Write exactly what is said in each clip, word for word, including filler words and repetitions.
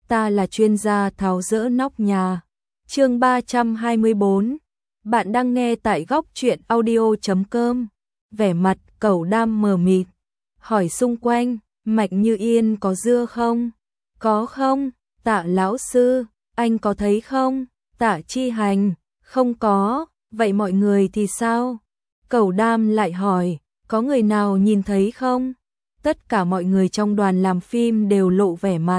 ta là chuyên gia tháo dỡ nóc nhà. Chương ba trăm hai mươi bốn. Bạn đang nghe tại góc truyện audio chấm com. Vẻ mặt Cẩu Đam mờ mịt, hỏi xung quanh, Mạnh Như Yên có dưa không? Có không? Tạ lão sư, anh có thấy không? Tạ Chi Hành, không có. Vậy mọi người thì sao? Cẩu Đam lại hỏi, có người nào nhìn thấy không? Tất cả mọi người trong đoàn làm phim đều lộ vẻ mặt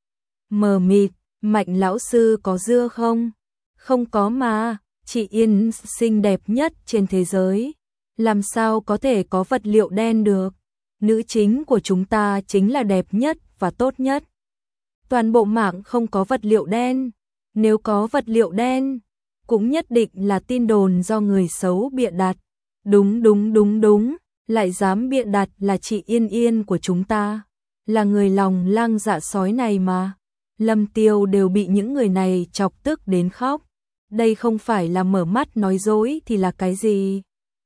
mờ mịt. Mạnh lão sư có dưa không? Không có mà, chị Yên xinh đẹp nhất trên thế giới, làm sao có thể có vật liệu đen được? Nữ chính của chúng ta chính là đẹp nhất và tốt nhất. Toàn bộ mạng không có vật liệu đen, nếu có vật liệu đen, cũng nhất định là tin đồn do người xấu bịa đặt. Đúng đúng đúng đúng, lại dám bịa đặt là chị Yên Yên của chúng ta, là người lòng lang dạ sói này mà. Lâm Tiêu đều bị những người này chọc tức đến khóc. Đây không phải là mở mắt nói dối thì là cái gì?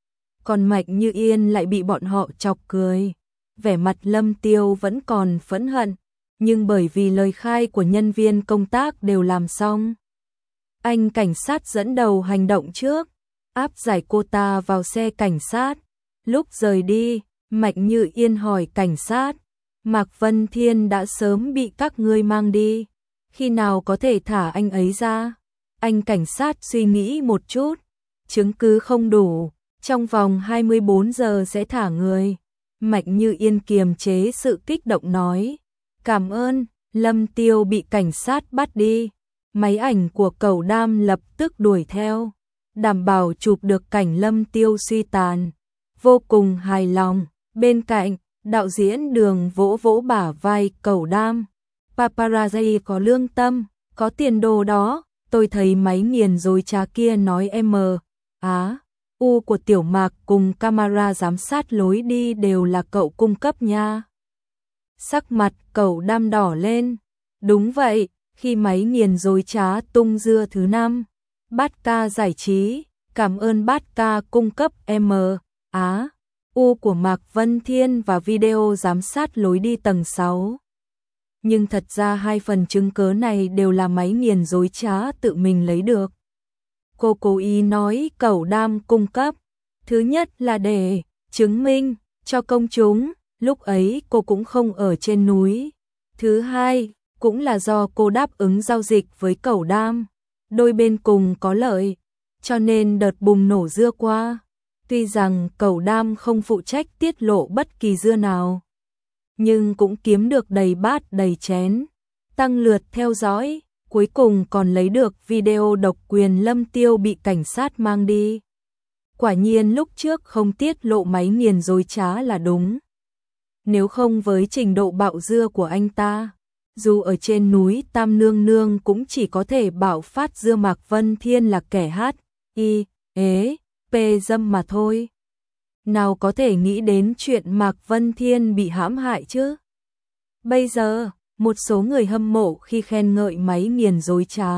Còn Mạnh Như Yên lại bị bọn họ chọc cười. Vẻ mặt Lâm Tiêu vẫn còn phẫn hận, nhưng bởi vì lời khai của nhân viên công tác đều làm xong, anh cảnh sát dẫn đầu hành động trước, áp giải cô ta vào xe cảnh sát. Lúc rời đi, Mạnh Như Yên hỏi cảnh sát, Mạc Vân Thiên đã sớm bị các ngươi mang đi, khi nào có thể thả anh ấy ra? Anh cảnh sát suy nghĩ một chút, chứng cứ không đủ, trong vòng hai mươi bốn giờ sẽ thả người. Mạnh Như Yên kiềm chế sự kích động nói, cảm ơn. Lâm Tiêu bị cảnh sát bắt đi, máy ảnh của Cẩu Đam lập tức đuổi theo, đảm bảo chụp được cảnh Lâm Tiêu suy tàn, vô cùng hài lòng. Bên cạnh, đạo diễn Đường vỗ vỗ bả vai Cẩu Đam, paparazzi có lương tâm, có tiền đồ đó. Tôi thấy máy nghiền dối trá kia nói M, Á, U của Tiểu Mạc cùng camera giám sát lối đi đều là cậu cung cấp nha. Sắc mặt Cẩu Đam đỏ lên. Đúng vậy, khi máy nghiền dối trá tung dưa thứ năm, Bát Ca giải trí, cảm ơn Bát Ca cung cấp M, Á, U của Mạc Vân Thiên và video giám sát lối đi tầng sáu. Nhưng thật ra hai phần chứng cứ này đều là máy nghiền dối trá tự mình lấy được. Cô cố ý nói Cẩu Đam cung cấp. Thứ nhất là để chứng minh cho công chúng, lúc ấy cô cũng không ở trên núi. Thứ hai, cũng là do cô đáp ứng giao dịch với Cẩu Đam. Đôi bên cùng có lợi, cho nên đợt bùng nổ dưa qua. Tuy rằng Cẩu Đam không phụ trách tiết lộ bất kỳ dưa nào, nhưng cũng kiếm được đầy bát đầy chén, tăng lượt theo dõi, cuối cùng còn lấy được video độc quyền Lâm Tiêu bị cảnh sát mang đi. Quả nhiên lúc trước không tiết lộ máy nghiền dối trá là đúng. Nếu không với trình độ bạo dưa của anh ta, dù ở trên núi Tam Nương Nương cũng chỉ có thể bạo phát dưa Mạc Vân Thiên là kẻ hát, y, ế, pê dâm mà thôi. Nào có thể nghĩ đến chuyện Mạc Vân Thiên bị hãm hại chứ? Bây giờ, một số người hâm mộ khi khen ngợi máy nghiền dối trá,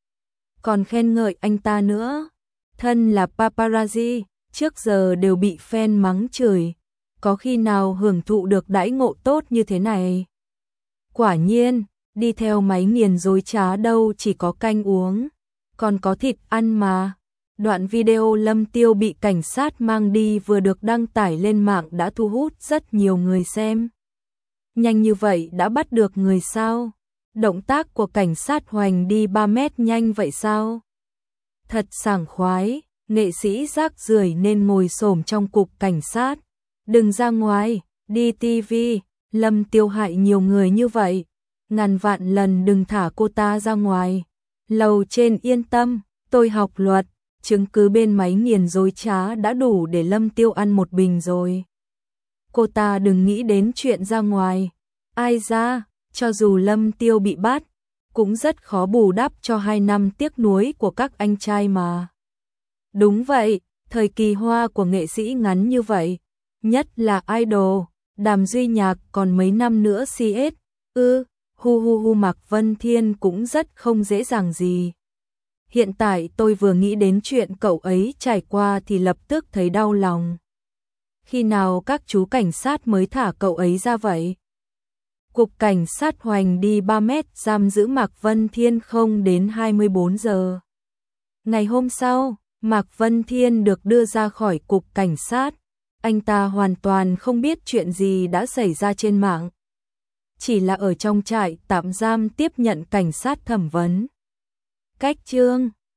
còn khen ngợi anh ta nữa. Thân là paparazzi, trước giờ đều bị fan mắng chửi, có khi nào hưởng thụ được đãi ngộ tốt như thế này? Quả nhiên, đi theo máy nghiền dối trá đâu chỉ có canh uống, còn có thịt ăn mà. Đoạn video Lâm Tiêu bị cảnh sát mang đi vừa được đăng tải lên mạng đã thu hút rất nhiều người xem. Nhanh như vậy đã bắt được người sao? Động tác của cảnh sát hoành đi ba mét nhanh vậy sao? Thật sảng khoái, nghệ sĩ rác rưởi nên ngồi xổm trong cục cảnh sát. Đừng ra ngoài, đi ti vi, Lâm Tiêu hại nhiều người như vậy. Ngàn vạn lần đừng thả cô ta ra ngoài. Lầu trên yên tâm, tôi học luật. Chứng cứ bên máy nghiền dối trá đã đủ để Lâm Tiêu ăn một bình rồi. Cô ta đừng nghĩ đến chuyện ra ngoài. Ai ra, cho dù Lâm Tiêu bị bắt, cũng rất khó bù đắp cho hai năm tiếc nuối của các anh trai mà. Đúng vậy, thời kỳ hoa của nghệ sĩ ngắn như vậy, nhất là idol, Đàm Duy Nhạc còn mấy năm nữa xê ét, ư, hu hu hu Mạc Vân Thiên cũng rất không dễ dàng gì. Hiện tại tôi vừa nghĩ đến chuyện cậu ấy trải qua thì lập tức thấy đau lòng. Khi nào các chú cảnh sát mới thả cậu ấy ra vậy? Cục cảnh sát hoành đi ba mét giam giữ Mạc Vân Thiên không đến hai mươi bốn giờ. Ngày hôm sau, Mạc Vân Thiên được đưa ra khỏi cục cảnh sát. Anh ta hoàn toàn không biết chuyện gì đã xảy ra trên mạng. Chỉ là ở trong trại tạm giam tiếp nhận cảnh sát thẩm vấn. Cách chương